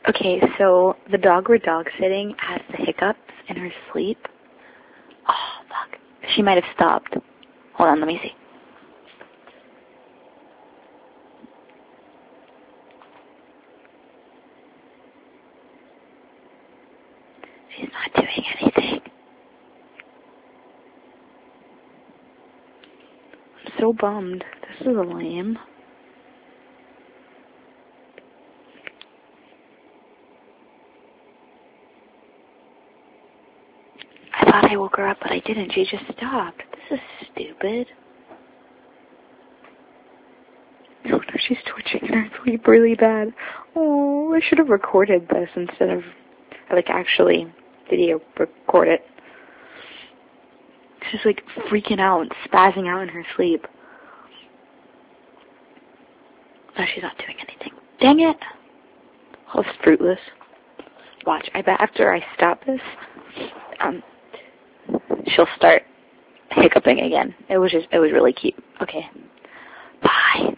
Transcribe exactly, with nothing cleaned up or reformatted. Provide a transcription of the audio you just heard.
Okay, so the dog we're dog sitting has the hiccups in her sleep. Oh, fuck. She might have stopped. Hold on, let me see. She's not doing anything. I'm so bummed. This is lame. I thought I woke her up, but I didn't. She just stopped. This is stupid. No, no, she's twitching in her sleep really bad. Oh, I should have recorded this instead of, like, actually video record it. She's, like, freaking out, spazzing out in her sleep. No, she's not doing anything. Dang it! Oh, it's fruitless. Watch, I bet after I stop this, um, she'll start hiccuping again. It was just, it was really cute. Okay. Bye.